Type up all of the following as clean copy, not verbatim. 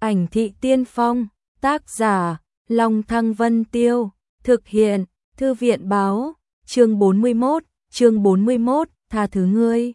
Ảnh thị tiên phong, tác giả, Long Thăng Vân Tiêu, thực hiện, Thư viện báo, chương 41, tha thứ ngươi.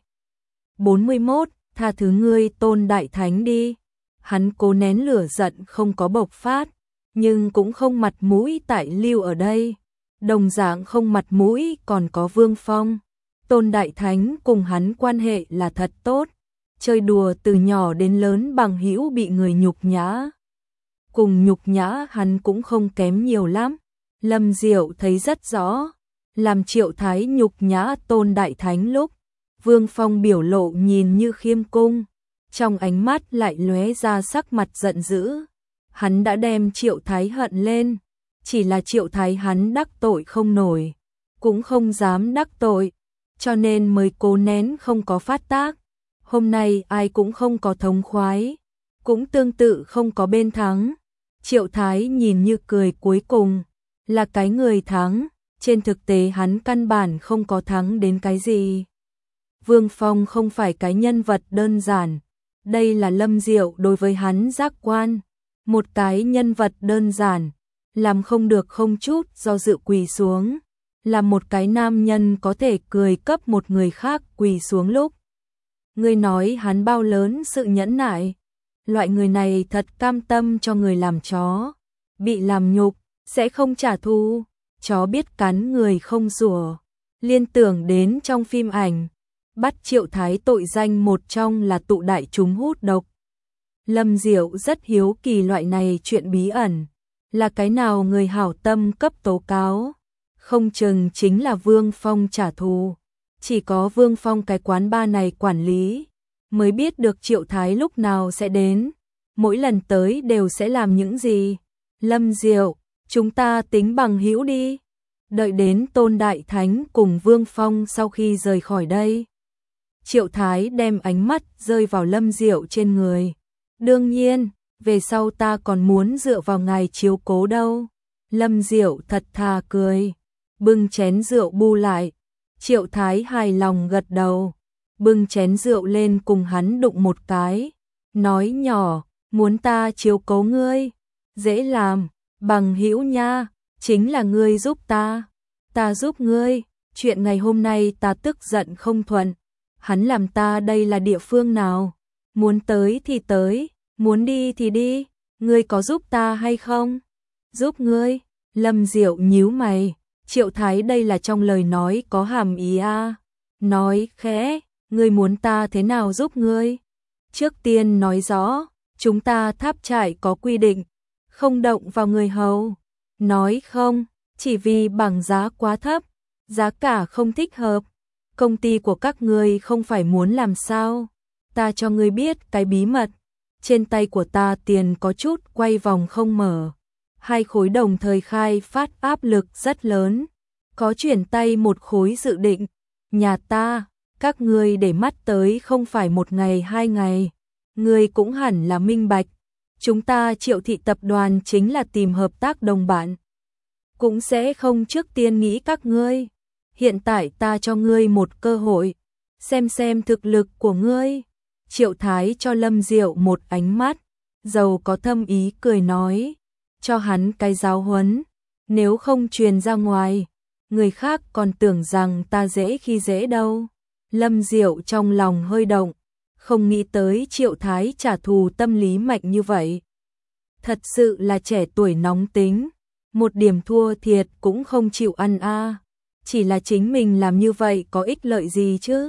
41, tha thứ ngươi Tôn Đại Thánh đi. Hắn cố nén lửa giận không có bộc phát, nhưng cũng không mặt mũi tại lưu ở đây. Đồng dạng không mặt mũi còn có Vương Phong. Tôn Đại Thánh cùng hắn quan hệ là thật tốt, chơi đùa từ nhỏ đến lớn bằng hữu bị người nhục nhã. Cùng nhục nhã hắn cũng không kém nhiều lắm. Lâm Diệu thấy rất rõ, làm Triệu Thái nhục nhã Tôn Đại Thánh lúc, Vương Phong biểu lộ nhìn như khiêm cung, trong ánh mắt lại lóe ra sắc mặt giận dữ. Hắn đã đem Triệu Thái hận lên, chỉ là Triệu Thái hắn đắc tội không nổi, cũng không dám đắc tội, cho nên mới cố nén không có phát tác. Hôm nay ai cũng không có thống khoái, cũng tương tự không có bên thắng. Triệu Thái nhìn như cười cuối cùng là cái người thắng, trên thực tế hắn căn bản không có thắng đến cái gì. Vương Phong không phải cái nhân vật đơn giản, đây là Lâm Diệu đối với hắn giác quan. Một cái nhân vật đơn giản, làm không được không chút do dự quỳ xuống, là một cái nam nhân có thể cười cấp một người khác quỳ xuống lúc. Ngươi nói hắn bao lớn sự nhẫn nại, loại người này thật cam tâm cho người làm chó, bị làm nhục, sẽ không trả thù, chó biết cắn người không rủa. Liên tưởng đến trong phim ảnh, bắt Triệu Thái tội danh một trong là tụ đại chúng hút độc. Lâm Diệu rất hiếu kỳ loại này chuyện bí ẩn, là cái nào người hảo tâm cấp tố cáo, không chừng chính là Vương Phong trả thù. Chỉ có Vương Phong cái quán bar này quản lý mới biết được Triệu Thái lúc nào sẽ đến, mỗi lần tới đều sẽ làm những gì. Lâm Diệu, chúng ta tính bằng hữu đi. Đợi đến Tôn Đại Thánh cùng Vương Phong sau khi rời khỏi đây, Triệu Thái đem ánh mắt rơi vào Lâm Diệu trên người. Đương nhiên, về sau ta còn muốn dựa vào ngài chiếu cố đâu. Lâm Diệu thật thà cười, bưng chén rượu bu lại. Triệu Thái hài lòng gật đầu, bưng chén rượu lên cùng hắn đụng một cái, nói nhỏ, muốn ta chiếu cố ngươi, dễ làm, bằng hữu nha, chính là ngươi giúp ta giúp ngươi, chuyện ngày hôm nay ta tức giận không thuận, hắn làm ta đây là địa phương nào, muốn tới thì tới, muốn đi thì đi, ngươi có giúp ta hay không? Giúp ngươi. Lâm Diệu nhíu mày, Triệu Thái đây là trong lời nói có hàm ý a. Nói khẽ, ngươi muốn ta thế nào giúp ngươi? Trước tiên nói rõ, chúng ta tháp trại có quy định, không động vào người hầu. Nói không, chỉ vì bảng giá quá thấp, giá cả không thích hợp. Công ty của các ngươi không phải muốn làm sao? Ta cho ngươi biết cái bí mật, trên tay của ta tiền có chút quay vòng không mở. Hai khối đồng thời khai phát áp lực rất lớn, có chuyển tay một khối dự định. Nhà ta, các ngươi để mắt tới không phải một ngày hai ngày, ngươi cũng hẳn là minh bạch. Chúng ta Triệu thị tập đoàn chính là tìm hợp tác đồng bạn, cũng sẽ không trước tiên nghĩ các ngươi. Hiện tại ta cho ngươi một cơ hội, xem thực lực của ngươi. Triệu Thái cho Lâm Diệu một ánh mắt, giàu có thâm ý cười nói, cho hắn cái giáo huấn, nếu không truyền ra ngoài, người khác còn tưởng rằng ta dễ khi dễ đâu. Lâm Diệu trong lòng hơi động, không nghĩ tới Triệu Thái trả thù tâm lý mạnh như vậy. Thật sự là trẻ tuổi nóng tính, một điểm thua thiệt cũng không chịu ăn a. Chỉ là chính mình làm như vậy có ích lợi gì chứ?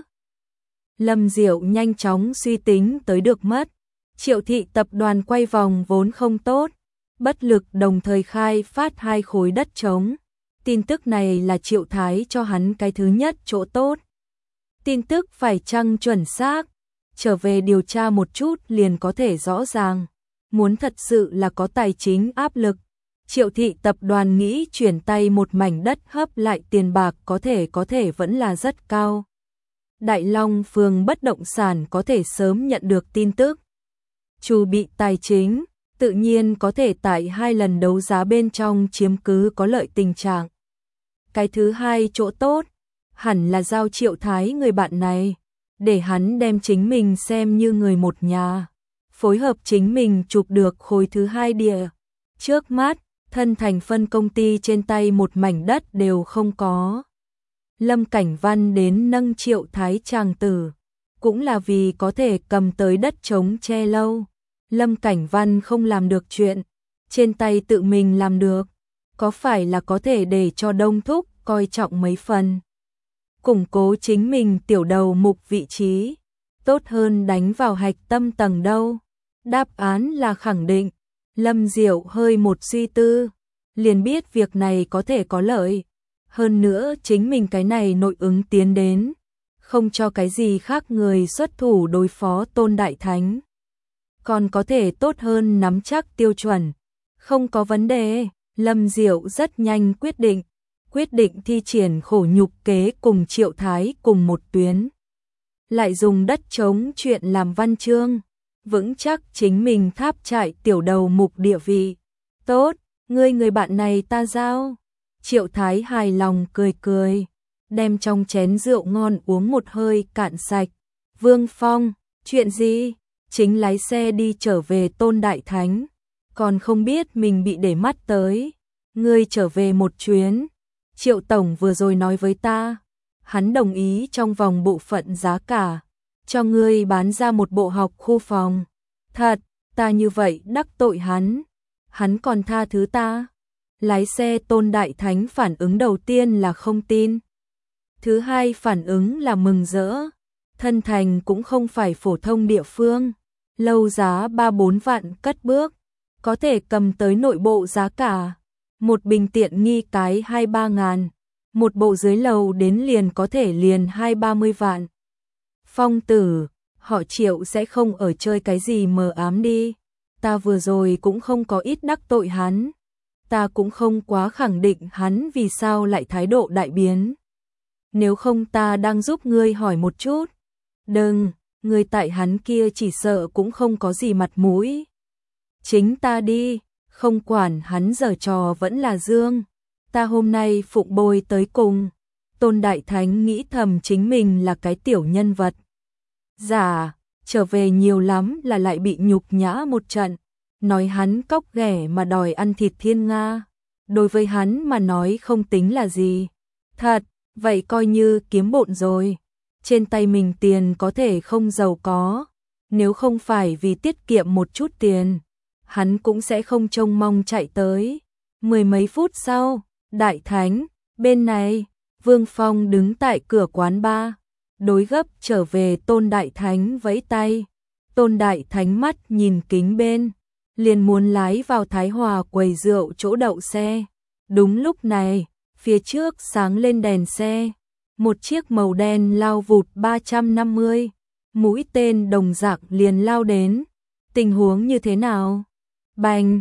Lâm Diệu nhanh chóng suy tính tới được mất. Triệu thị tập đoàn quay vòng vốn không tốt, bất lực đồng thời khai phát hai khối đất trống. Tin tức này là Triệu Thái cho hắn cái thứ nhất chỗ tốt. Tin tức phải chăng chuẩn xác, trở về điều tra một chút liền có thể rõ ràng. Muốn thật sự là có tài chính áp lực, Triệu thị tập đoàn nghĩ chuyển tay một mảnh đất hấp lại tiền bạc có thể vẫn là rất cao. Đại Long phường bất động sản có thể sớm nhận được tin tức. Chu bị tài chính, tự nhiên có thể tại hai lần đấu giá bên trong chiếm cứ có lợi tình trạng. Cái thứ hai chỗ tốt, hẳn là giao Triệu Thái người bạn này, để hắn đem chính mình xem như người một nhà. phối hợp chính mình chụp được khối thứ hai địa. Trước mắt, thân thành phân công ty trên tay một mảnh đất đều không có. Lâm Cảnh Văn đến nâng Triệu Thái chàng tử, cũng là vì có thể cầm tới đất trống che lâu. Lâm Cảnh Văn không làm được chuyện, trên tay tự mình làm được, có phải là có thể để cho Đông Thúc coi trọng mấy phần. Củng cố chính mình tiểu đầu mục vị trí, tốt hơn đánh vào hạch tâm tầng đâu. Đáp án là khẳng định. Lâm Diệu hơi một suy tư, liền biết việc này có thể có lợi. Hơn nữa chính mình cái này nội ứng tiến đến, không cho cái gì khác người xuất thủ đối phó Tôn Đại Thánh. Còn có thể tốt hơn nắm chắc tiêu chuẩn. Không có vấn đề, Lâm Diệu rất nhanh quyết định thi triển khổ nhục kế cùng Triệu Thái cùng một tuyến. Lại dùng đất trống chuyện làm văn chương, vững chắc chính mình tháp trại tiểu đầu mục địa vị. Tốt, người bạn này ta giao. Triệu Thái hài lòng cười cười, đem trong chén rượu ngon uống một hơi cạn sạch. Vương Phong, chuyện gì? Chính lái xe đi trở về Tôn Đại Thánh, còn không biết mình bị để mắt tới. Ngươi trở về một chuyến, Triệu Tổng vừa rồi nói với ta, hắn đồng ý trong vòng bộ phận giá cả, cho ngươi bán ra một bộ học khu phòng. Thật, ta như vậy đắc tội hắn còn tha thứ ta. Lái xe Tôn Đại Thánh phản ứng đầu tiên là không tin. Thứ hai phản ứng là mừng rỡ. Thân thành cũng không phải phổ thông địa phương, lâu giá 3-4 vạn cất bước, có thể cầm tới nội bộ giá cả. Một bình tiện nghi cái 2-3 ngàn, một bộ dưới lầu đến liền có thể liền 20-30 vạn. Phong tử, họ Triệu sẽ không ở chơi cái gì mờ ám đi. Ta vừa rồi cũng không có ít đắc tội hắn, ta cũng không quá khẳng định hắn vì sao lại thái độ đại biến. Nếu không ta đang giúp ngươi hỏi một chút. Đừng, ngươi tại hắn kia chỉ sợ cũng không có gì mặt mũi. Chính ta đi, không quản hắn giở trò vẫn là dương. Ta hôm nay phụng bồi tới cùng. Tôn Đại Thánh nghĩ thầm chính mình là cái tiểu nhân vật. Giả, trở về nhiều lắm là lại bị nhục nhã một trận. Nói hắn cóc ghẻ mà đòi ăn thịt thiên nga. Đối với hắn mà nói không tính là gì. Thật, vậy coi như kiếm bộn rồi. Trên tay mình tiền có thể không giàu có. Nếu không phải vì tiết kiệm một chút tiền, hắn cũng sẽ không trông mong chạy tới. 10 mấy phút sau, Đại Thánh, bên này, Vương Phong đứng tại cửa quán bar, đối gấp trở về Tôn Đại Thánh vẫy tay. Tôn Đại Thánh mắt nhìn kính bên, liền muốn lái vào Thái Hòa quầy rượu chỗ đậu xe. Đúng lúc này, phía trước sáng lên đèn xe, một chiếc màu đen lao vụt 350, mũi tên đồng dạng liền lao đến. Tình huống như thế nào? Bành,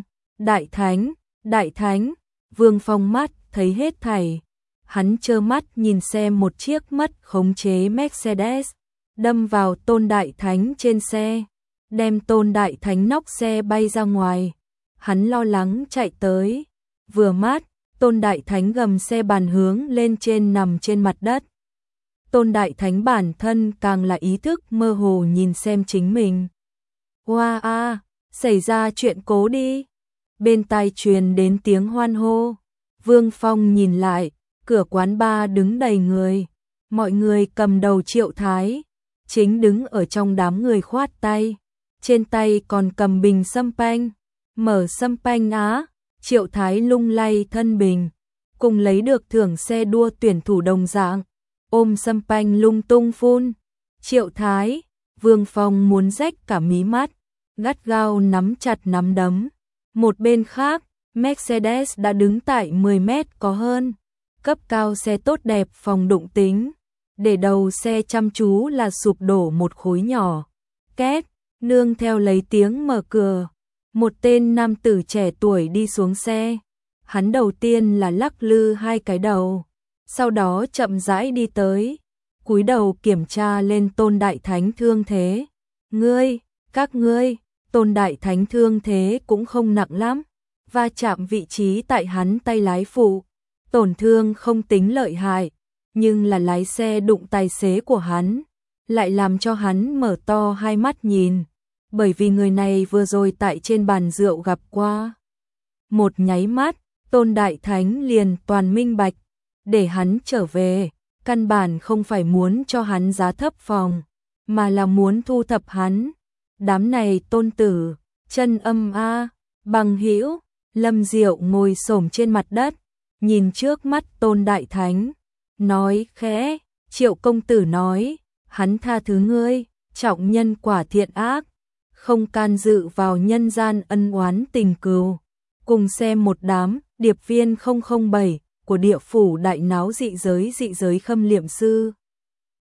Đại Thánh, Vương Phong mắt thấy hết thảy. Hắn trơ mắt nhìn xem một chiếc mất khống chế Mercedes đâm vào Tôn Đại Thánh trên xe, đem Tôn Đại Thánh nóc xe bay ra ngoài. Hắn lo lắng chạy tới, vừa mắt, Tôn Đại Thánh gầm xe bàn hướng lên trên nằm trên mặt đất. Tôn Đại Thánh bản thân càng là ý thức mơ hồ nhìn xem chính mình. Hoa a, xảy ra chuyện cố đi. Bên tai truyền đến tiếng hoan hô. Vương Phong nhìn lại, cửa quán bar đứng đầy người. Mọi người cầm đầu Triệu Thái, chính đứng ở trong đám người khoát tay. Trên tay còn cầm bình sâm panh. Mở sâm panh á, Triệu Thái lung lay thân bình, cùng lấy được thưởng xe đua tuyển thủ đồng dạng, ôm sâm panh lung tung phun. Triệu Thái, Vương Phong muốn rách cả mí mắt, gắt gao nắm chặt nắm đấm. Một bên khác, Mercedes đã đứng tại 10 mét có hơn, cấp cao xe tốt đẹp phòng đụng tính, để đầu xe chăm chú là sụp đổ một khối nhỏ. Két, nương theo lấy tiếng mở cửa, một tên nam tử trẻ tuổi đi xuống xe. Hắn đầu tiên là lắc lư hai cái đầu, sau đó chậm rãi đi tới, cúi đầu kiểm tra lên Tôn Đại Thánh thương thế. Các ngươi, Tôn Đại Thánh thương thế cũng không nặng lắm, va chạm vị trí tại hắn tay lái phụ, tổn thương không tính lợi hại, nhưng là lái xe đụng tài xế của hắn, lại làm cho hắn mở to hai mắt nhìn. bởi vì người này vừa rồi tại trên bàn rượu gặp qua. Một nháy mắt, Tôn Đại Thánh liền toàn minh bạch, để hắn trở về, căn bản không phải muốn cho hắn giá thấp phòng, mà là muốn thu thập hắn. Đám này tôn tử, chân âm a, bằng hữu, Lâm Diệu ngồi xổm trên mặt đất, nhìn trước mắt Tôn Đại Thánh, nói khẽ, Triệu công tử nói, hắn tha thứ ngươi, trọng nhân quả thiện ác, không can dự vào nhân gian ân oán tình cừu. Cùng xem một đám điệp viên 007 của địa phủ đại náo dị giới khâm liệm sư.